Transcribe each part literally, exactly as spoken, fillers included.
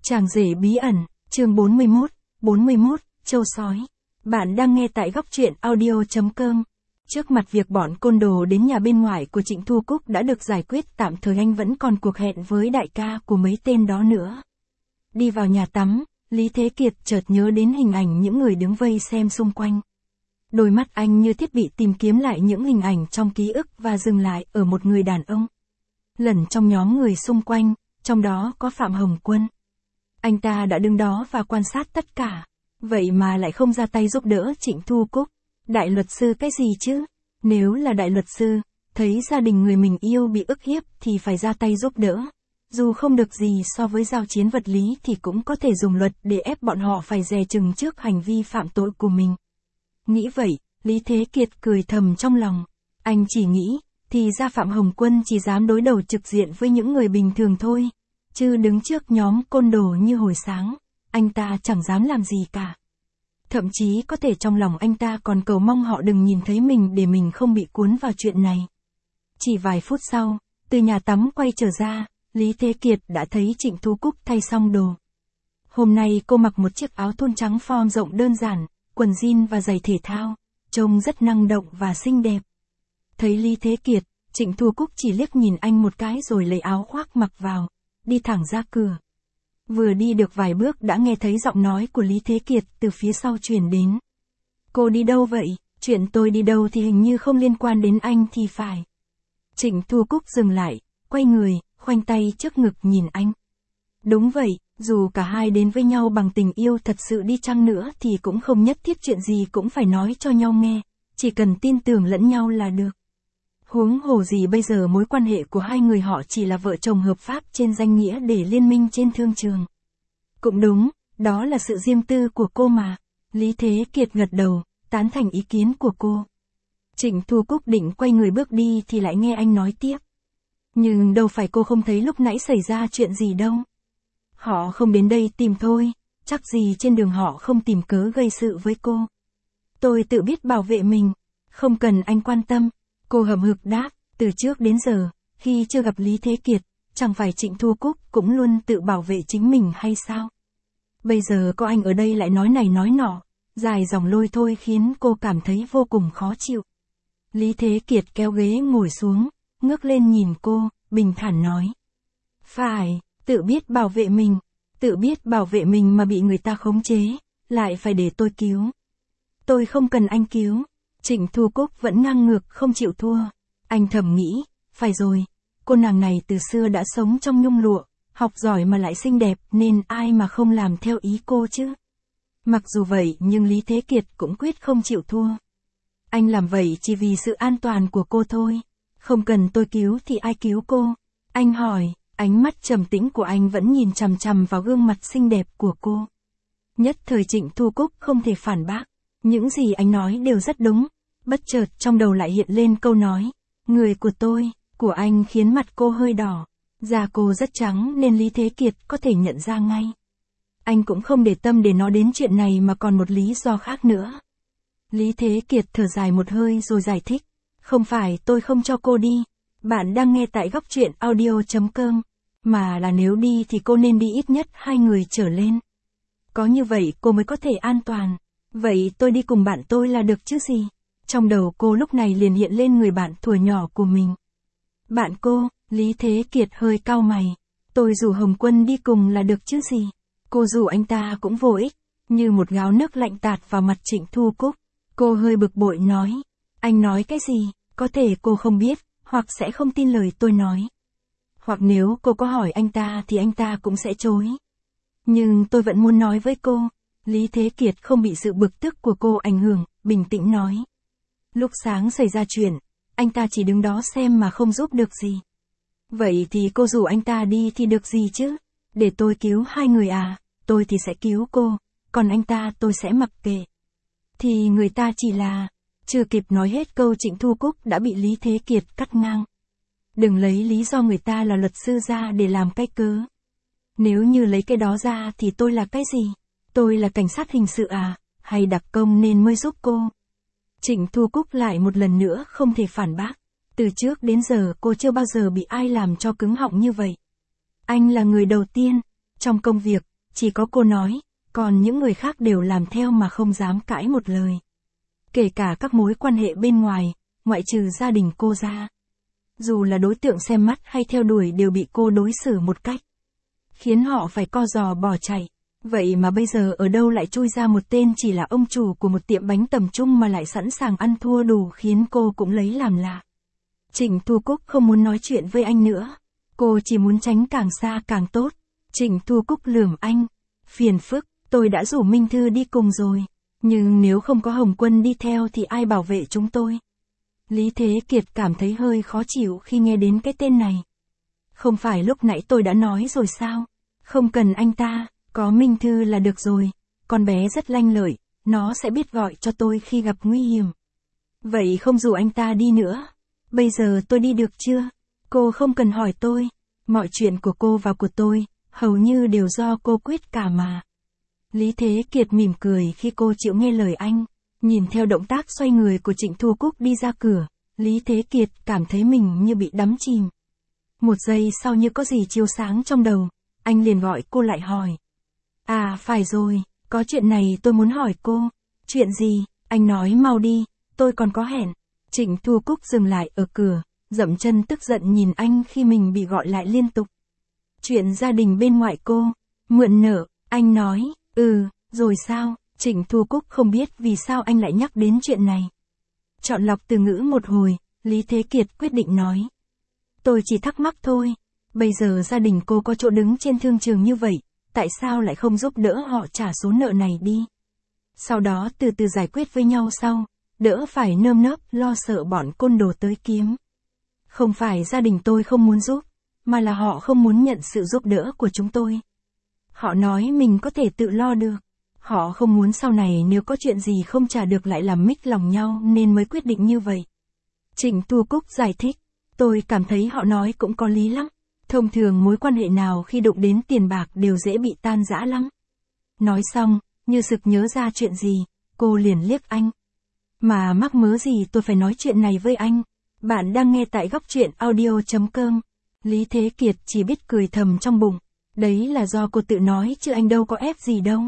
Chàng rể bí ẩn, chương bốn mươi mốt, bốn mươi mốt, Châu sói. Bạn đang nghe tại góc truyện audio chấm com. Trước mặt việc bọn côn đồ đến nhà bên ngoài của Trịnh Thu Cúc đã được giải quyết, tạm thời anh vẫn còn cuộc hẹn với đại ca của mấy tên đó nữa. Đi vào nhà tắm, Lý Thế Kiệt chợt nhớ đến hình ảnh những người đứng vây xem xung quanh. Đôi mắt anh như thiết bị tìm kiếm lại những hình ảnh trong ký ức và dừng lại ở một người đàn ông. Lẩn trong nhóm người xung quanh, trong đó có Phạm Hồng Quân. Anh ta đã đứng đó và quan sát tất cả, vậy mà lại không ra tay giúp đỡ Trịnh Thu Cúc. Đại luật sư cái gì chứ? Nếu là đại luật sư, thấy gia đình người mình yêu bị ức hiếp thì phải ra tay giúp đỡ. Dù không được gì so với giao chiến vật lý thì cũng có thể dùng luật để ép bọn họ phải dè chừng trước hành vi phạm tội của mình. Nghĩ vậy, Lý Thế Kiệt cười thầm trong lòng. Anh chỉ nghĩ, thì ra Phạm Hồng Quân chỉ dám đối đầu trực diện với những người bình thường thôi. Chứ đứng trước nhóm côn đồ như hồi sáng, anh ta chẳng dám làm gì cả. Thậm chí có thể trong lòng anh ta còn cầu mong họ đừng nhìn thấy mình để mình không bị cuốn vào chuyện này. Chỉ vài phút sau, từ nhà tắm quay trở ra, Lý Thế Kiệt đã thấy Trịnh Thu Cúc thay xong đồ. Hôm nay cô mặc một chiếc áo thun trắng form rộng đơn giản, quần jean và giày thể thao, trông rất năng động và xinh đẹp. Thấy Lý Thế Kiệt, Trịnh Thu Cúc chỉ liếc nhìn anh một cái rồi lấy áo khoác mặc vào, đi thẳng ra cửa. Vừa đi được vài bước đã nghe thấy giọng nói của Lý Thế Kiệt từ phía sau truyền đến. Cô đi đâu vậy? Chuyện tôi đi đâu thì hình như không liên quan đến anh thì phải. Trịnh Thu Cúc dừng lại, quay người, khoanh tay trước ngực nhìn anh. Đúng vậy, dù cả hai đến với nhau bằng tình yêu thật sự đi chăng nữa thì cũng không nhất thiết chuyện gì cũng phải nói cho nhau nghe, chỉ cần tin tưởng lẫn nhau là được. Huống hồ gì bây giờ mối quan hệ của hai người họ chỉ là vợ chồng hợp pháp trên danh nghĩa để liên minh trên thương trường. Cũng đúng, đó là sự riêng tư của cô mà. Lý Thế Kiệt gật đầu, tán thành ý kiến của cô. Trịnh Thu Cúc định quay người bước đi thì lại nghe anh nói tiếp. Nhưng đâu phải cô không thấy lúc nãy xảy ra chuyện gì đâu. Họ không đến đây tìm thôi, chắc gì trên đường họ không tìm cớ gây sự với cô. Tôi tự biết bảo vệ mình, không cần anh quan tâm. Cô hậm hực đáp, từ trước đến giờ, khi chưa gặp Lý Thế Kiệt, chẳng phải Trịnh Thu Cúc cũng luôn tự bảo vệ chính mình hay sao? Bây giờ có anh ở đây lại nói này nói nọ, dài dòng lôi thôi khiến cô cảm thấy vô cùng khó chịu. Lý Thế Kiệt kéo ghế ngồi xuống, ngước lên nhìn cô, bình thản nói. Phải, tự biết bảo vệ mình, tự biết bảo vệ mình mà bị người ta khống chế, lại phải để tôi cứu. Tôi không cần anh cứu. Trịnh Thu Cúc vẫn ngang ngược không chịu thua. Anh thầm nghĩ, phải rồi, cô nàng này từ xưa đã sống trong nhung lụa, học giỏi mà lại xinh đẹp nên ai mà không làm theo ý cô chứ. Mặc dù vậy nhưng Lý Thế Kiệt cũng quyết không chịu thua. Anh làm vậy chỉ vì sự an toàn của cô thôi. Không cần tôi cứu thì ai cứu cô? Anh hỏi, ánh mắt trầm tĩnh của anh vẫn nhìn chằm chằm vào gương mặt xinh đẹp của cô. Nhất thời Trịnh Thu Cúc không thể phản bác. Những gì anh nói đều rất đúng. Bất chợt trong đầu lại hiện lên câu nói, người của tôi, của anh khiến mặt cô hơi đỏ. Da cô rất trắng nên Lý Thế Kiệt có thể nhận ra ngay. Anh cũng không để tâm để nói đến chuyện này mà còn một lý do khác nữa. Lý Thế Kiệt thở dài một hơi rồi giải thích. Không phải tôi không cho cô đi. Bạn đang nghe tại góc truyện audio chấm com. Mà là nếu đi thì cô nên đi ít nhất hai người trở lên. Có như vậy cô mới có thể an toàn. Vậy tôi đi cùng bạn tôi là được chứ gì? Trong đầu cô lúc này liền hiện lên người bạn thuở nhỏ của mình. Bạn cô, Lý Thế Kiệt hơi cau mày. Tôi rủ Hồng Quân đi cùng là được chứ gì? Cô rủ anh ta cũng vô ích. Như một gáo nước lạnh tạt vào mặt Trịnh Thu Cúc. Cô hơi bực bội nói. Anh nói cái gì? Có thể cô không biết, hoặc sẽ không tin lời tôi nói. Hoặc nếu cô có hỏi anh ta thì anh ta cũng sẽ chối. Nhưng tôi vẫn muốn nói với cô. Lý Thế Kiệt không bị sự bực tức của cô ảnh hưởng, bình tĩnh nói. Lúc sáng xảy ra chuyện, anh ta chỉ đứng đó xem mà không giúp được gì. Vậy thì cô rủ anh ta đi thì được gì chứ? Để tôi cứu hai người à? Tôi thì sẽ cứu cô, còn anh ta tôi sẽ mặc kệ. Thì người ta chỉ là... Chưa kịp nói hết câu Trịnh Thu Cúc đã bị Lý Thế Kiệt cắt ngang. Đừng lấy lý do người ta là luật sư ra để làm cái cớ. Nếu như lấy cái đó ra thì tôi là cái gì? Tôi là cảnh sát hình sự à? Hay đặc công nên mới giúp cô? Trịnh Thu Cúc lại một lần nữa không thể phản bác. Từ trước đến giờ cô chưa bao giờ bị ai làm cho cứng họng như vậy. Anh là người đầu tiên. Trong công việc, Chỉ có cô nói, còn những người khác đều làm theo mà không dám cãi một lời. Kể cả các mối quan hệ bên ngoài, ngoại trừ gia đình cô ra. Dù là đối tượng xem mắt hay theo đuổi đều bị cô đối xử một cách khiến họ phải co giò bỏ chạy. Vậy mà bây giờ ở đâu lại chui ra một tên chỉ là ông chủ của một tiệm bánh tầm trung mà lại sẵn sàng ăn thua đủ, khiến cô cũng lấy làm lạ. Trịnh Thu Cúc không muốn nói chuyện với anh nữa. Cô chỉ muốn tránh càng xa càng tốt. Trịnh Thu Cúc lườm anh. Phiền phức, tôi đã rủ Minh Thư đi cùng rồi. Nhưng nếu không có Hồng Quân đi theo thì ai bảo vệ chúng tôi? Lý Thế Kiệt cảm thấy hơi khó chịu khi nghe đến cái tên này. Không phải lúc nãy tôi đã nói rồi sao? Không cần anh ta, có Minh Thư là được rồi. Con bé rất lanh lợi, nó sẽ biết gọi cho tôi khi gặp nguy hiểm. Vậy không rủ anh ta đi nữa. Bây giờ tôi đi được chưa? Cô không cần hỏi tôi. Mọi chuyện của cô và của tôi, hầu như đều do cô quyết cả mà. Lý Thế Kiệt mỉm cười khi cô chịu nghe lời anh. Nhìn theo động tác xoay người của Trịnh Thu Cúc đi ra cửa, Lý Thế Kiệt cảm thấy mình như bị đắm chìm. Một giây sau như có gì chiếu sáng trong đầu, anh liền gọi cô lại hỏi. À phải rồi, có chuyện này tôi muốn hỏi cô. Chuyện gì? Anh nói mau đi, tôi còn có hẹn. Trịnh Thu Cúc dừng lại ở cửa, dậm chân tức giận nhìn anh khi mình bị gọi lại liên tục. Chuyện gia đình bên ngoại cô, mượn nợ, anh nói, ừ, rồi sao? Trịnh Thu Cúc không biết vì sao anh lại nhắc đến chuyện này. Chọn lọc từ ngữ một hồi, Lý Thế Kiệt quyết định nói. Tôi chỉ thắc mắc thôi, bây giờ gia đình cô có chỗ đứng trên thương trường như vậy, tại sao lại không giúp đỡ họ trả số nợ này đi? Sau đó từ từ giải quyết với nhau sau, đỡ phải nơm nớp lo sợ bọn côn đồ tới kiếm. Không phải gia đình tôi không muốn giúp, mà là họ không muốn nhận sự giúp đỡ của chúng tôi. Họ nói mình có thể tự lo được. Họ không muốn sau này nếu có chuyện gì không trả được lại làm mích lòng nhau nên mới quyết định như vậy. Trịnh Thu Cúc giải thích, tôi cảm thấy họ nói cũng có lý lắm. Thông thường mối quan hệ nào khi đụng đến tiền bạc đều dễ bị tan rã lắm. Nói xong, như sực nhớ ra chuyện gì, cô liền liếc anh. Mà mắc mớ gì tôi phải nói chuyện này với anh. Bạn đang nghe tại góc truyện audio chấm com. Lý Thế Kiệt chỉ biết cười thầm trong bụng. Đấy là do cô tự nói chứ anh đâu có ép gì đâu.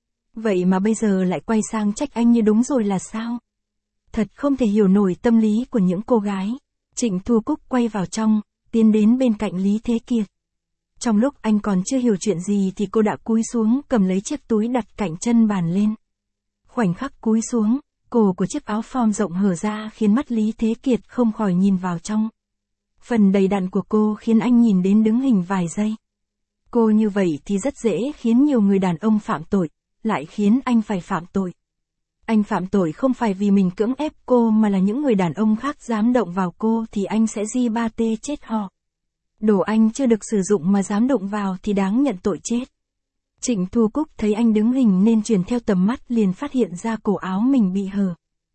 Vậy mà bây giờ lại quay sang trách anh như đúng rồi là sao? Thật không thể hiểu nổi tâm lý của những cô gái. Trịnh Thu Cúc quay vào trong, tiến đến bên cạnh Lý Thế Kiệt. Trong lúc anh còn chưa hiểu chuyện gì thì cô đã cúi xuống cầm lấy chiếc túi đặt cạnh chân bàn lên. Khoảnh khắc cúi xuống, cổ của chiếc áo form rộng hở ra khiến mắt Lý Thế Kiệt không khỏi nhìn vào trong. Phần đầy đặn của cô khiến anh nhìn đến đứng hình vài giây. Cô như vậy thì rất dễ khiến nhiều người đàn ông phạm tội, lại khiến anh phải phạm tội. Anh phạm tội không phải vì mình cưỡng ép cô mà là những người đàn ông khác dám động vào cô thì anh sẽ di ba tê chết họ. Đồ anh chưa được sử dụng mà dám động vào thì đáng nhận tội chết. Trịnh Thu Cúc thấy anh đứng hình nên chuyển theo tầm mắt liền phát hiện ra cổ áo mình bị hở.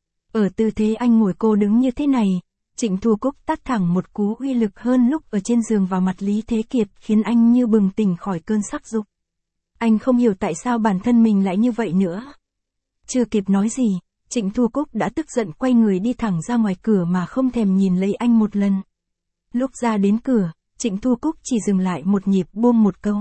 Ở tư thế anh ngồi cô đứng như thế này, Trịnh Thu Cúc tát thẳng một cú uy lực hơn lúc ở trên giường vào mặt Lý Thế Kiệt khiến anh như bừng tỉnh khỏi cơn sắc dục. Anh không hiểu tại sao bản thân mình lại như vậy nữa. Chưa kịp nói gì, Trịnh Thu Cúc đã tức giận quay người đi thẳng ra ngoài cửa mà không thèm nhìn lấy anh một lần. Lúc ra đến cửa, Trịnh Thu Cúc chỉ dừng lại một nhịp buông một câu.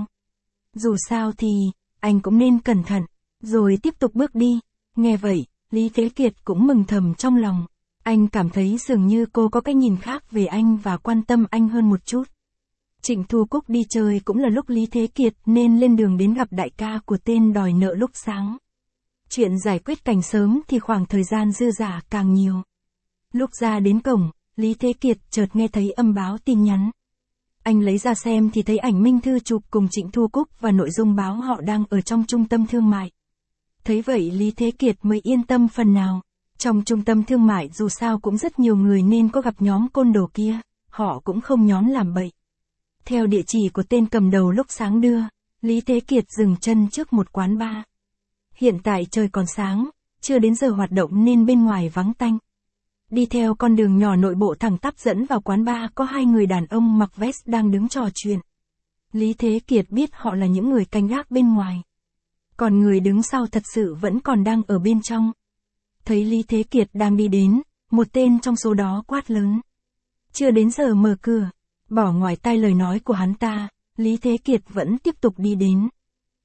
Dù sao thì, anh cũng nên cẩn thận, rồi tiếp tục bước đi. Nghe vậy, Lý Thế Kiệt cũng mừng thầm trong lòng. Anh cảm thấy dường như cô có cái nhìn khác về anh và quan tâm anh hơn một chút. Trịnh Thu Cúc đi chơi cũng là lúc Lý Thế Kiệt nên lên đường đến gặp đại ca của tên đòi nợ lúc sáng. Chuyện giải quyết càng sớm thì khoảng thời gian dư dả càng nhiều. Lúc ra đến cổng, Lý Thế Kiệt chợt nghe thấy âm báo tin nhắn. Anh lấy ra xem thì thấy ảnh Minh Thư chụp cùng Trịnh Thu Cúc và nội dung báo họ đang ở trong trung tâm thương mại. Thấy vậy Lý Thế Kiệt mới yên tâm phần nào. Trong trung tâm thương mại dù sao cũng rất nhiều người nên có gặp nhóm côn đồ kia, họ cũng không nhón làm bậy. Theo địa chỉ của tên cầm đầu lúc sáng đưa, Lý Thế Kiệt dừng chân trước một quán bar. Hiện tại trời còn sáng, chưa đến giờ hoạt động nên bên ngoài vắng tanh. Đi theo con đường nhỏ nội bộ thẳng tắp dẫn vào quán bar có hai người đàn ông mặc vest đang đứng trò chuyện. Lý Thế Kiệt biết họ là những người canh gác bên ngoài. Còn người đứng sau thật sự vẫn còn đang ở bên trong. Thấy Lý Thế Kiệt đang đi đến, một tên trong số đó quát lớn. Chưa đến giờ mở cửa. Bỏ ngoài tai lời nói của hắn ta, Lý Thế Kiệt vẫn tiếp tục đi đến.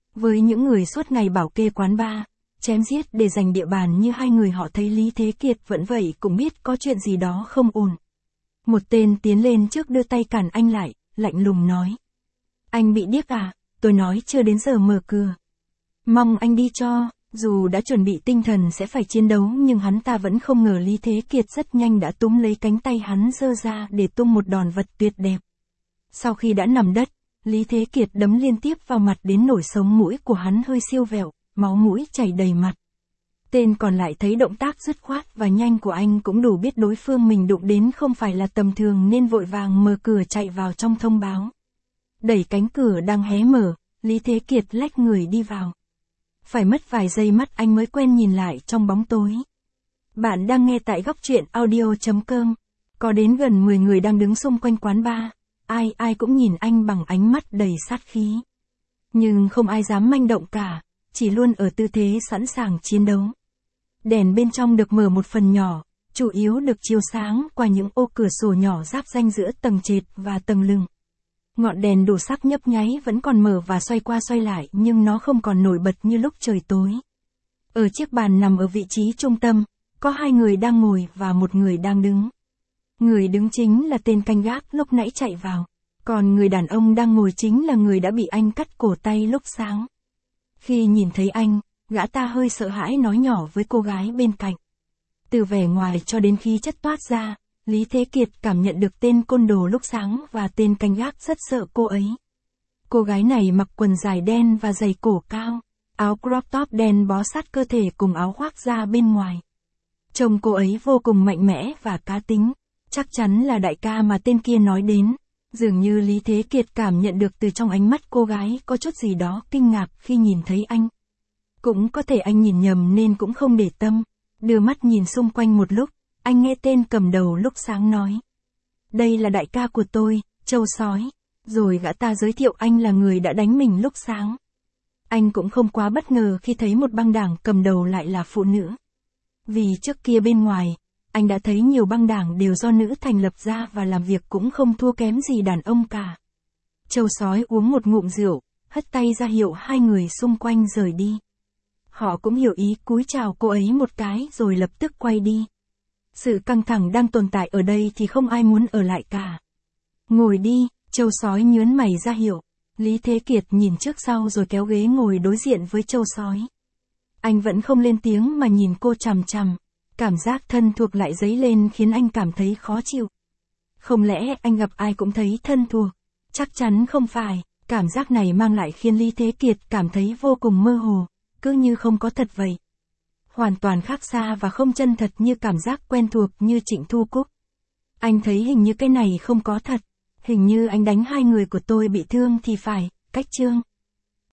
Với những người suốt ngày bảo kê quán bar, chém giết để giành địa bàn như hai người họ thấy Lý Thế Kiệt vẫn vậy cũng biết có chuyện gì đó không ổn. Một tên tiến lên trước đưa tay cản anh lại, lạnh lùng nói. Anh bị điếc à, tôi nói chưa đến giờ mở cửa. Mong anh đi cho, dù đã chuẩn bị tinh thần sẽ phải chiến đấu nhưng hắn ta vẫn không ngờ Lý Thế Kiệt rất nhanh đã túm lấy cánh tay hắn giơ ra để tung một đòn vật tuyệt đẹp. Sau khi đã nằm đất, Lý Thế Kiệt đấm liên tiếp vào mặt đến nổi sống mũi của hắn hơi siêu vẹo, máu mũi chảy đầy mặt. Tên còn lại thấy động tác dứt khoát và nhanh của anh cũng đủ biết đối phương mình đụng đến không phải là tầm thường nên vội vàng mở cửa chạy vào trong thông báo. Đẩy cánh cửa đang hé mở, Lý Thế Kiệt lách người đi vào. Phải mất vài giây mắt anh mới quen nhìn lại trong bóng tối. Bạn đang nghe tại góc truyện audio chấm com. Có đến gần mười người đang đứng xung quanh quán bar, ai ai cũng nhìn anh bằng ánh mắt đầy sát khí. Nhưng không ai dám manh động cả, chỉ luôn ở tư thế sẵn sàng chiến đấu. Đèn bên trong được mở một phần nhỏ, chủ yếu được chiếu sáng qua những ô cửa sổ nhỏ giáp ranh giữa tầng trệt và tầng lưng. Ngọn đèn đủ sắc nhấp nháy vẫn còn mở và xoay qua xoay lại nhưng nó không còn nổi bật như lúc trời tối. Ở chiếc bàn nằm ở vị trí trung tâm, có hai người đang ngồi và một người đang đứng. Người đứng chính là tên canh gác lúc nãy chạy vào, còn người đàn ông đang ngồi chính là người đã bị anh cắt cổ tay lúc sáng. Khi nhìn thấy anh, gã ta hơi sợ hãi nói nhỏ với cô gái bên cạnh. Từ vẻ ngoài cho đến khí chất toát ra, Lý Thế Kiệt cảm nhận được tên côn đồ lúc sáng và tên canh gác rất sợ cô ấy. Cô gái này mặc quần dài đen và giày cổ cao, áo crop top đen bó sát cơ thể cùng áo khoác da bên ngoài. Trông cô ấy vô cùng mạnh mẽ và cá tính, chắc chắn là đại ca mà tên kia nói đến. Dường như Lý Thế Kiệt cảm nhận được từ trong ánh mắt cô gái có chút gì đó kinh ngạc khi nhìn thấy anh. Cũng có thể anh nhìn nhầm nên cũng không để tâm, đưa mắt nhìn xung quanh một lúc, anh nghe tên cầm đầu lúc sáng nói. Đây là đại ca của tôi, Châu Sói, rồi gã ta giới thiệu anh là người đã đánh mình lúc sáng. Anh cũng không quá bất ngờ khi thấy một băng đảng cầm đầu lại là phụ nữ. Vì trước kia bên ngoài, anh đã thấy nhiều băng đảng đều do nữ thành lập ra và làm việc cũng không thua kém gì đàn ông cả. Châu Sói uống một ngụm rượu, hất tay ra hiệu hai người xung quanh rời đi. Họ cũng hiểu ý cúi chào cô ấy một cái rồi lập tức quay đi. Sự căng thẳng đang tồn tại ở đây thì không ai muốn ở lại cả. Ngồi đi, Châu Sói nhớn mày ra hiệu. Lý Thế Kiệt nhìn trước sau rồi kéo ghế ngồi đối diện với Châu Sói. Anh vẫn không lên tiếng mà nhìn cô chằm chằm. Cảm giác thân thuộc lại dấy lên khiến anh cảm thấy khó chịu. Không lẽ anh gặp ai cũng thấy thân thuộc? Chắc chắn không phải, cảm giác này mang lại khiến Lý Thế Kiệt cảm thấy vô cùng mơ hồ, cứ như không có thật vậy. Hoàn toàn khác xa và không chân thật như cảm giác quen thuộc như Trịnh Thu Cúc. Anh thấy hình như cái này không có thật, hình như anh đánh hai người của tôi bị thương thì phải, cách Trương.